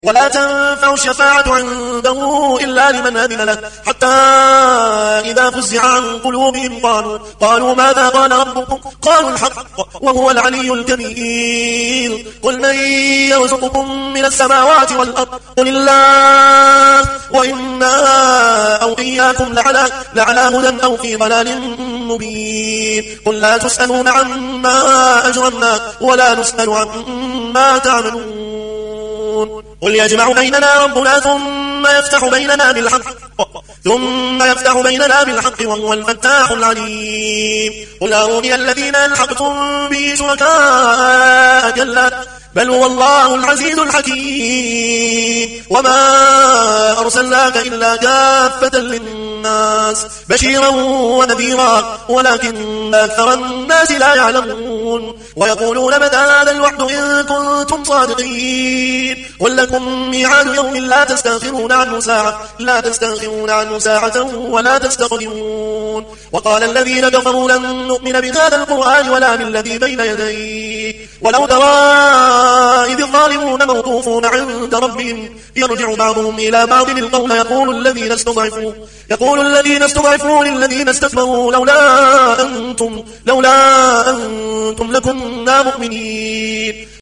ولا تنفع الشفاعة عنده إلا لمن أذن له حتى إذا فزع عن قلوبهم قالوا ماذا قال ربكم قالوا الحق وهو العلي الكبير قل من يرزقكم من السماوات والأرض قل الله وإنا أو إياكم لعلى هدى أو في ضلال مبين قل لا تسألون عما أجرمنا ولا نسأل عما تعملون قل يجمع بيننا ربنا ثم يفتح بيننا بالحق وهو الفتاح العليم قل أروني الذين ألحقتم به شركاء كلا بل هو الله العزيز الحكيم وما أرسلناك إلا كافة للناس بشيرا ونذيرا ولكن أكثر الناس لا يعلمون ويقولون متى هذا الوعد إن كنتم صادقين قل لكم ميعاد يوم لا تستأخرون عنه ساعة ولا تستقدمون وقال الذين كفروا لن نؤمن بهذا القرآن ولا بالذي بين يديه ولو ترى إذ الظالمون موقوفون عند ربهم يرجع بعضهم إلى بعض القول يقول الذين استضعفوا للذين استكبروا لولا أنتم لكنا مؤمنين